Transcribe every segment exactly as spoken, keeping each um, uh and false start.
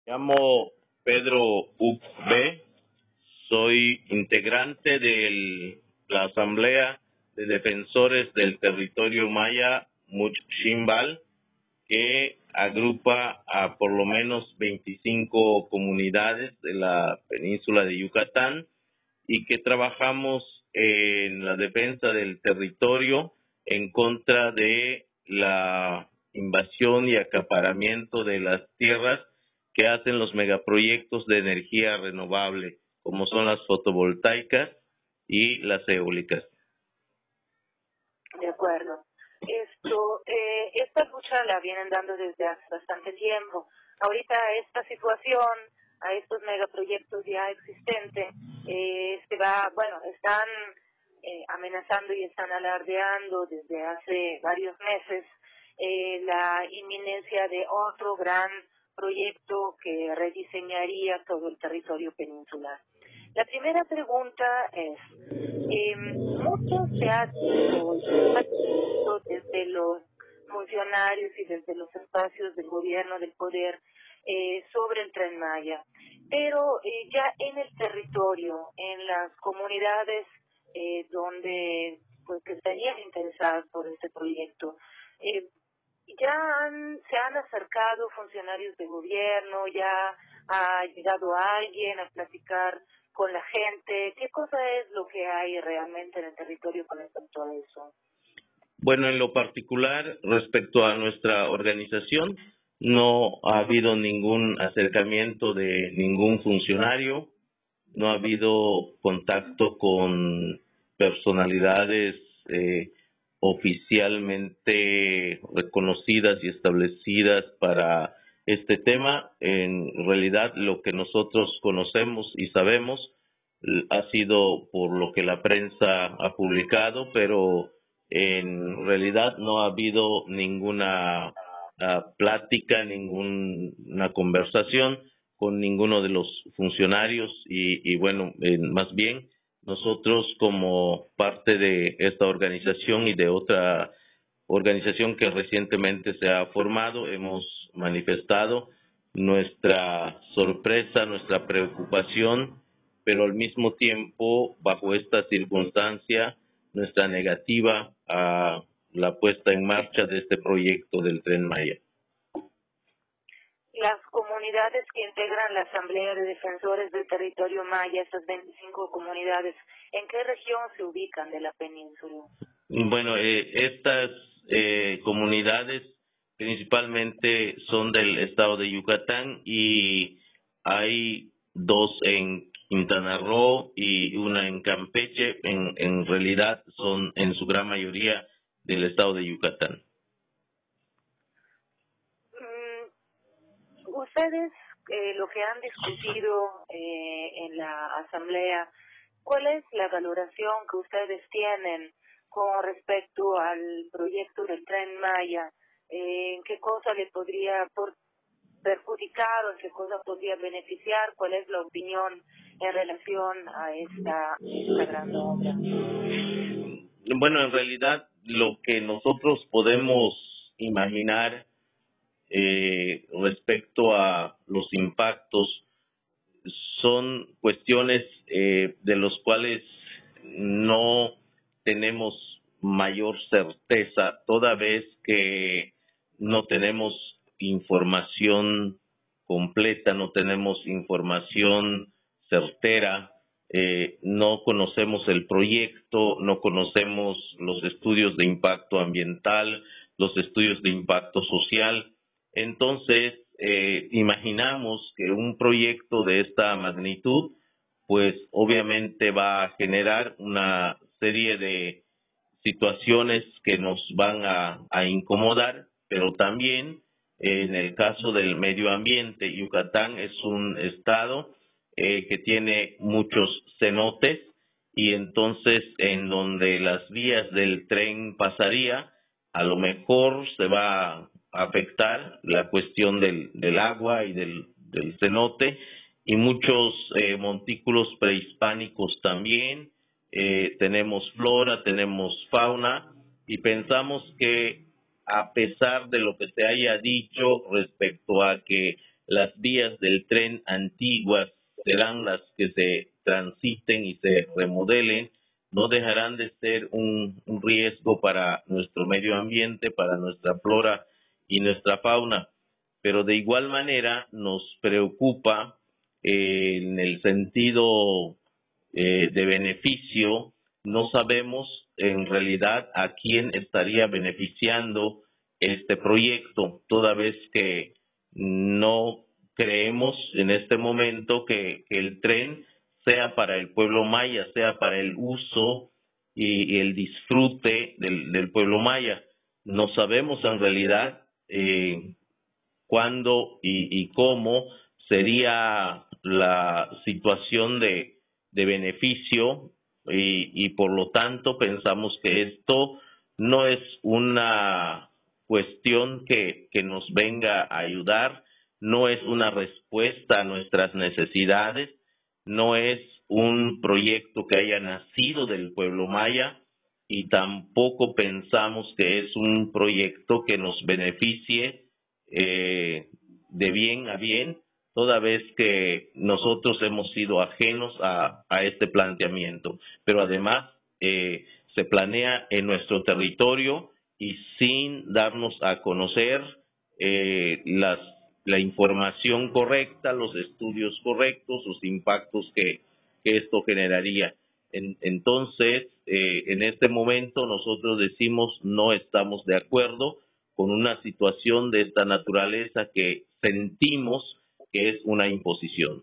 Me llamo Pedro Ucbe, soy integrante de la Asamblea de Defensores del Territorio Maya Muchimbal, que agrupa a por lo menos veinticinco comunidades de la península de Yucatán y que trabajamos en la defensa del territorio en contra de la invasión y acaparamiento de las tierras que hacen los megaproyectos de energía renovable, como son las fotovoltaicas y las eólicas. De acuerdo. Esto, eh, esta lucha la vienen dando desde hace bastante tiempo. Ahorita esta situación, a estos megaproyectos ya existentes, eh, se va, bueno, están eh, amenazando y están alardeando desde hace varios meses eh, la inminencia de otro gran proyecto que rediseñaría todo el territorio peninsular. La primera pregunta es, eh, mucho se ha dicho desde los funcionarios y desde los espacios del gobierno, del poder, eh, sobre el Tren Maya, pero eh, ya en el territorio, en las comunidades eh, donde pues que estarían interesadas por este proyecto, eh, ya han, se han acercado funcionarios de gobierno, ya ha llegado alguien a platicar con la gente. ¿Qué cosa es lo que hay realmente en el territorio con respecto a eso? Bueno, en lo particular, respecto a nuestra organización, no ha habido ningún acercamiento de ningún funcionario, no ha habido contacto con personalidades eh, oficialmente reconocidas y establecidas para este tema. En realidad, lo que nosotros conocemos y sabemos ha sido por lo que la prensa ha publicado, pero en realidad no ha habido ninguna uh, plática, ninguna conversación con ninguno de los funcionarios y, y bueno, eh, más bien nosotros como parte de esta organización y de otra organización que recientemente se ha formado, hemos manifestado nuestra sorpresa, nuestra preocupación, pero al mismo tiempo, bajo esta circunstancia, nuestra negativa a la puesta en marcha de este proyecto del Tren Maya. Las comunidades que integran la Asamblea de Defensores del Territorio Maya, estas veinticinco comunidades, ¿en qué región se ubican de la península? Bueno, eh, estas eh, comunidades principalmente son del estado de Yucatán y hay dos en Quintana Roo y una en Campeche. En, en realidad son en su gran mayoría del estado de Yucatán. Mm, ustedes, eh, lo que han discutido eh, en la asamblea, ¿cuál es la valoración que ustedes tienen con respecto al proyecto del Tren Maya? Eh, ¿En qué cosa le podría por perjudicar o en qué cosa podría beneficiar? ¿Cuál es la opinión en relación a esta, esta gran obra? Bueno, en realidad lo que nosotros podemos imaginar eh, respecto a los impactos son cuestiones eh, de los cuales no tenemos mayor certeza, toda vez que no tenemos información completa, no tenemos información certera, eh, no conocemos el proyecto, no conocemos los estudios de impacto ambiental, los estudios de impacto social. Entonces, eh, imaginamos que un proyecto de esta magnitud, pues obviamente va a generar una serie de situaciones que nos van a, a incomodar, pero también eh, en el caso del medio ambiente, Yucatán es un estado eh, que tiene muchos cenotes y entonces en donde las vías del tren pasaría, a lo mejor se va a afectar la cuestión del, del agua y del, del cenote y muchos eh, montículos prehispánicos también. Eh, tenemos flora, tenemos fauna y pensamos que a pesar de lo que se haya dicho respecto a que las vías del tren antiguas serán las que se transiten y se remodelen, no dejarán de ser un, un riesgo para nuestro medio ambiente, para nuestra flora y nuestra fauna. Pero de igual manera nos preocupa eh, en el sentido eh, de beneficio. No sabemos en realidad a quién estaría beneficiando este proyecto, toda vez que no creemos en este momento que, que el tren sea para el pueblo maya, sea para el uso y, y el disfrute del, del pueblo maya. No sabemos en realidad eh, cuándo y, y cómo sería la situación de, de beneficio y, y por lo tanto pensamos que esto no es una cuestión que, que nos venga a ayudar, no es una respuesta a nuestras necesidades, no es un proyecto que haya nacido del pueblo maya y tampoco pensamos que es un proyecto que nos beneficie eh, de bien a bien, toda vez que nosotros hemos sido ajenos a, a este planteamiento. Pero además eh, se planea en nuestro territorio y sin darnos a conocer eh, las, la información correcta, los estudios correctos, los impactos que, que esto generaría. En, entonces, eh, en este momento nosotros decimos no estamos de acuerdo con una situación de esta naturaleza que sentimos que es una imposición.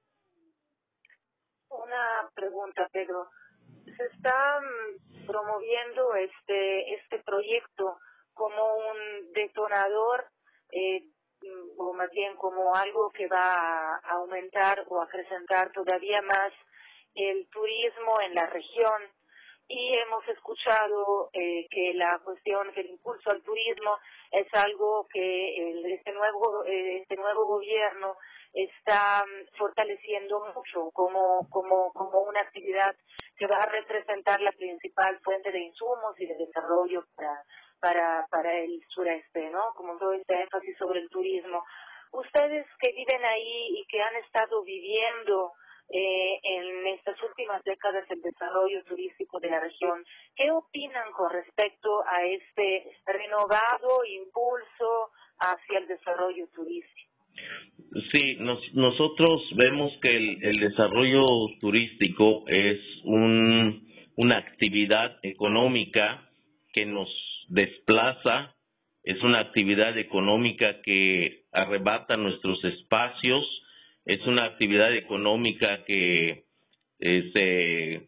Una pregunta, Pedro. Se está mm, promoviendo este este proyecto como un detonador, eh, mm, o más bien como algo que va a aumentar o acrecentar todavía más el turismo en la región. Y hemos escuchado eh, que la cuestión del impulso al turismo es algo que el, este nuevo eh, este nuevo gobierno está mm, fortaleciendo mucho como como como una actividad que va a representar la principal fuente de insumos y de desarrollo para para para el sureste, ¿no? Como todo este énfasis sobre el turismo. Ustedes que viven ahí y que han estado viviendo eh, en estas últimas décadas el desarrollo turístico de la región, ¿qué opinan con respecto a este renovado impulso hacia el desarrollo turístico? Sí, nos, nosotros vemos que el, el desarrollo turístico es un, una actividad económica que nos desplaza, es una actividad económica que arrebata nuestros espacios, es una actividad económica que eh, se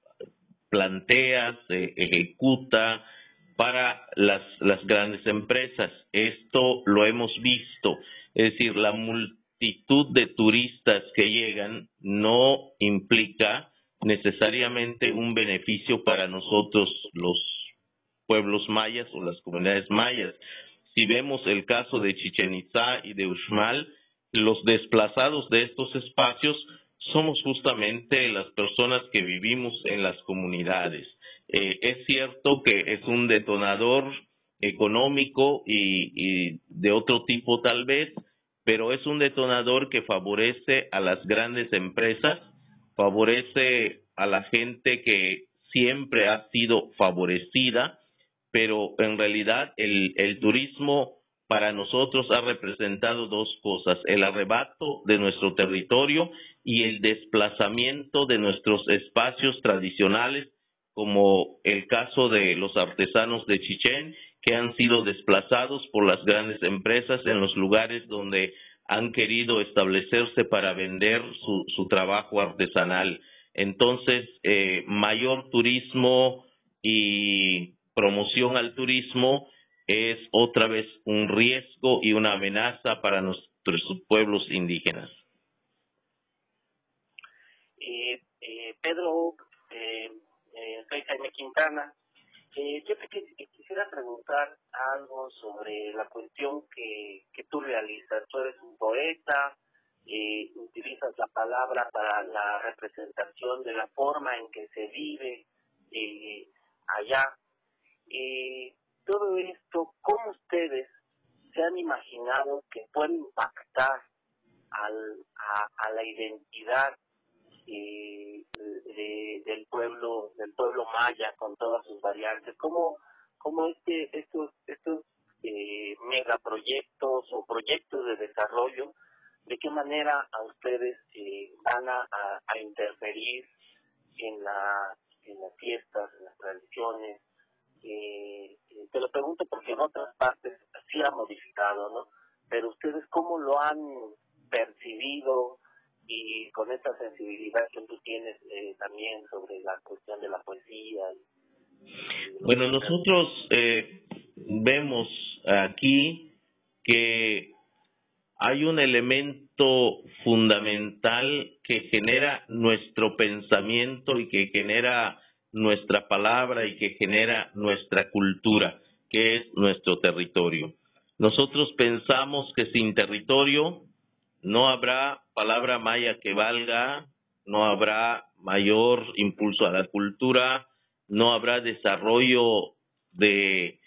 plantea, se ejecuta para las, las grandes empresas. Esto lo hemos visto, es decir, la multitud de turistas que llegan no implica necesariamente un beneficio para nosotros los pueblos mayas o las comunidades mayas. Si vemos el caso de Chichén Itzá y de Uxmal, los desplazados de estos espacios somos justamente las personas que vivimos en las comunidades. Eh, es cierto que es un detonador económico y, y de otro tipo tal vez, pero es un detonador que favorece a las grandes empresas, favorece a la gente que siempre ha sido favorecida, pero en realidad el, el turismo para nosotros ha representado dos cosas: el arrebato de nuestro territorio y el desplazamiento de nuestros espacios tradicionales, como el caso de los artesanos de Chichén, que han sido desplazados por las grandes empresas en los lugares donde han querido establecerse para vender su, su trabajo artesanal. Entonces, eh, mayor turismo y promoción al turismo es otra vez un riesgo y una amenaza para nuestros pueblos indígenas. Eh, eh, Pedro, eh, eh, soy Jaime Quintana. Eh, yo te qu- quisiera preguntar algo sobre la cuestión que, que tú realizas. Tú eres un poeta, eh, utilizas la palabra para la representación de la forma en que se vive eh, allá. Eh, todo esto, ¿cómo ustedes se han imaginado que puede impactar al, a, a la identidad eh, de, del pueblo del pueblo maya con todas sus variantes. ¿Cómo, cómo este, estos, estos eh, megaproyectos o proyectos de desarrollo, de qué manera a ustedes eh, van a, a, a interferir en, la, en las fiestas, en las tradiciones? Eh, eh, te lo pregunto porque en otras partes sí ha modificado, ¿no? Pero ustedes, ¿cómo lo han percibido? Y con esta sensibilidad que tú tienes eh, también sobre la cuestión de la poesía. Y, y Bueno, nosotros eh, vemos aquí que hay un elemento fundamental que genera nuestro pensamiento y que genera nuestra palabra y que genera nuestra cultura, que es nuestro territorio. Nosotros pensamos que sin territorio no habrá palabra maya que valga, no habrá mayor impulso a la cultura, no habrá desarrollo de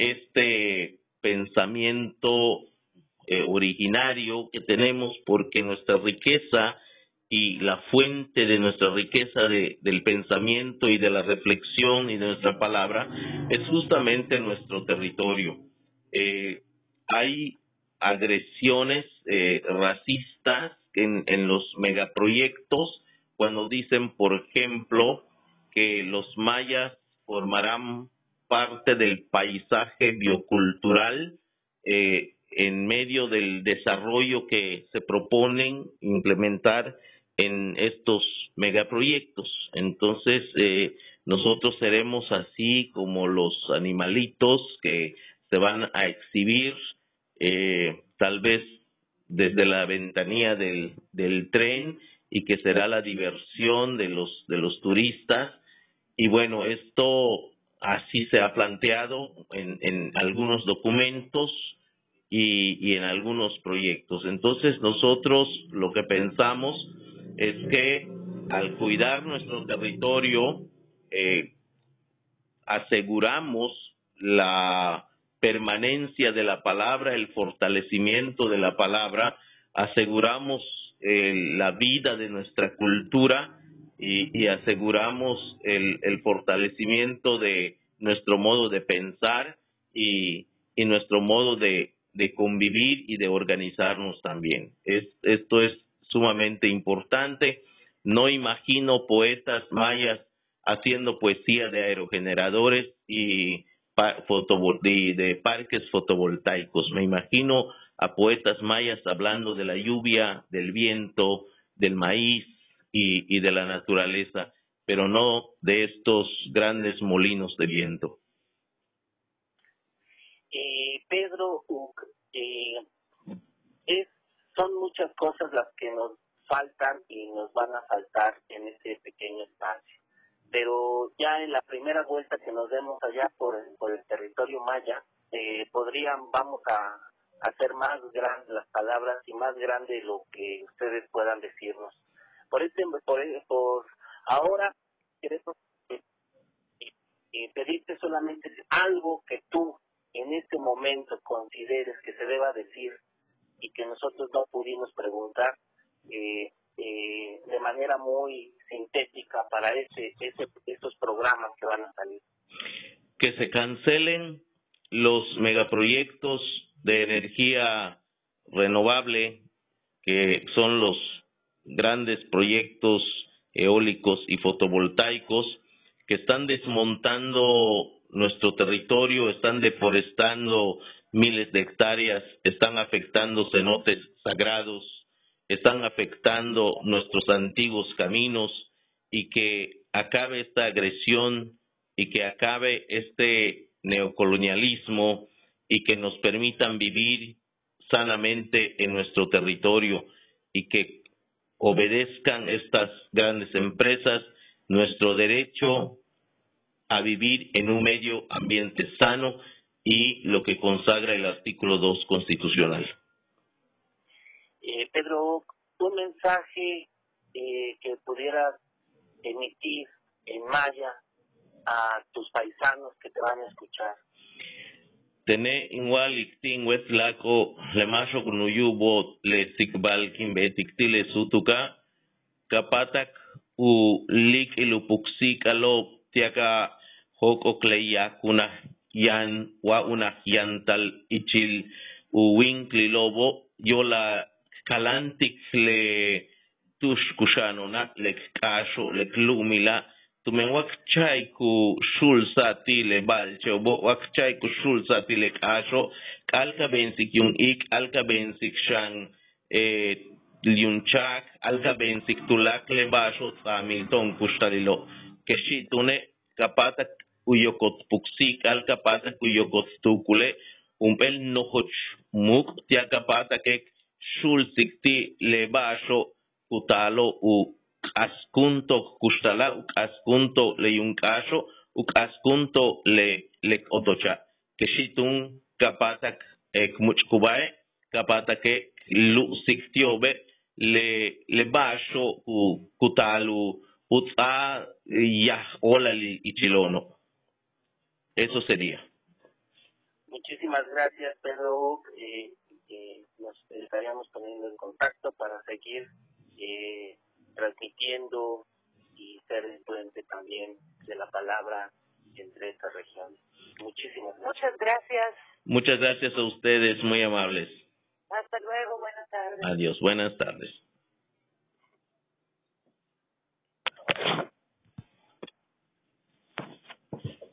este pensamiento eh, originario que tenemos, porque nuestra riqueza y la fuente de nuestra riqueza de, del pensamiento y de la reflexión y de nuestra palabra es justamente nuestro territorio. Eh, hay agresiones eh, racistas en, en los megaproyectos cuando dicen, por ejemplo, que los mayas formarán parte del paisaje biocultural eh, en medio del desarrollo que se proponen implementar en estos megaproyectos. Entonces, eh, nosotros seremos así como los animalitos que se van a exhibir eh, tal vez desde la ventanilla del, del tren, y que será la diversión de los de los turistas. Y bueno, esto así se ha planteado en, en algunos documentos y, y en algunos proyectos. Entonces nosotros lo que pensamos es que al cuidar nuestro territorio eh, aseguramos la permanencia de la palabra, el fortalecimiento de la palabra, aseguramos eh, la vida de nuestra cultura y, y aseguramos el, el fortalecimiento de nuestro modo de pensar y, y nuestro modo de, de convivir y de organizarnos también. Es, esto es sumamente importante. No imagino poetas mayas haciendo poesía de aerogeneradores y de, de parques fotovoltaicos. Me imagino a poetas mayas hablando de la lluvia, del viento, del maíz y, y de la naturaleza, pero no de estos grandes molinos de viento. Eh, Pedro, eh, es, son muchas cosas las que nos faltan y nos van a faltar en este pequeño espacio. Pero ya en la primera vuelta que nos demos allá por el, por el territorio maya, eh, podrían, vamos a hacer más grandes las palabras y más grande lo que ustedes puedan decirnos. Por este, por, por ahora queremos eh, eh, pedirte solamente algo que tú en este momento consideres que se deba decir y que nosotros no pudimos preguntar eh, eh, de manera muy sintética para ese, ese, estos programas que van a salir. Que se cancelen los megaproyectos de energía renovable, que son los grandes proyectos eólicos y fotovoltaicos que están desmontando nuestro territorio, están deforestando miles de hectáreas, están afectando cenotes sagrados, están afectando nuestros antiguos caminos, y que acabe esta agresión y que acabe este neocolonialismo y que nos permitan vivir sanamente en nuestro territorio y que obedezcan estas grandes empresas nuestro derecho a vivir en un medio ambiente sano y lo que consagra el artículo dos constitucional. Eh, Pedro, un mensaje eh, que pudieras emitir en maya a tus paisanos que te van a escuchar. Tene igual iktin wetlako le macho kunuyubo le sikbalkin betiktile sutuka kapatak u lik ilupuksikalo tiaka hoko kleya kuna yan wa una yantal ichil u winkli lobo yola kalantik le tushkushano na le kasho le klumila tumen wakchay ku shulsa tile balche bo wakchay ku shulsa tile kasho kalka bensik yung ik alka bensik siyang eh liunchak alka bensik tulak le basho sa milton kustalilo keshitune kapatak uyokot puksik alka patak uyokot tukule umpel nohoch muk tia kapatak ek shulsik ti le basho kutalo u askunto kustala u askunto le yunkasho u askunto le le otocha keshitun kapatak ek muchkubae kapatak ek lu siktiobe le le basho u kutalu utsa ya hola li ichilono. Eso sería. Muchísimas gracias, Pedro. Eh, eh, nos estaríamos poniendo en contacto para seguir eh, transmitiendo y ser el puente también de la palabra entre estas regiones. Muchísimas gracias. Muchas gracias. Muchas gracias a ustedes, muy amables. Hasta luego, buenas tardes. Adiós, buenas tardes.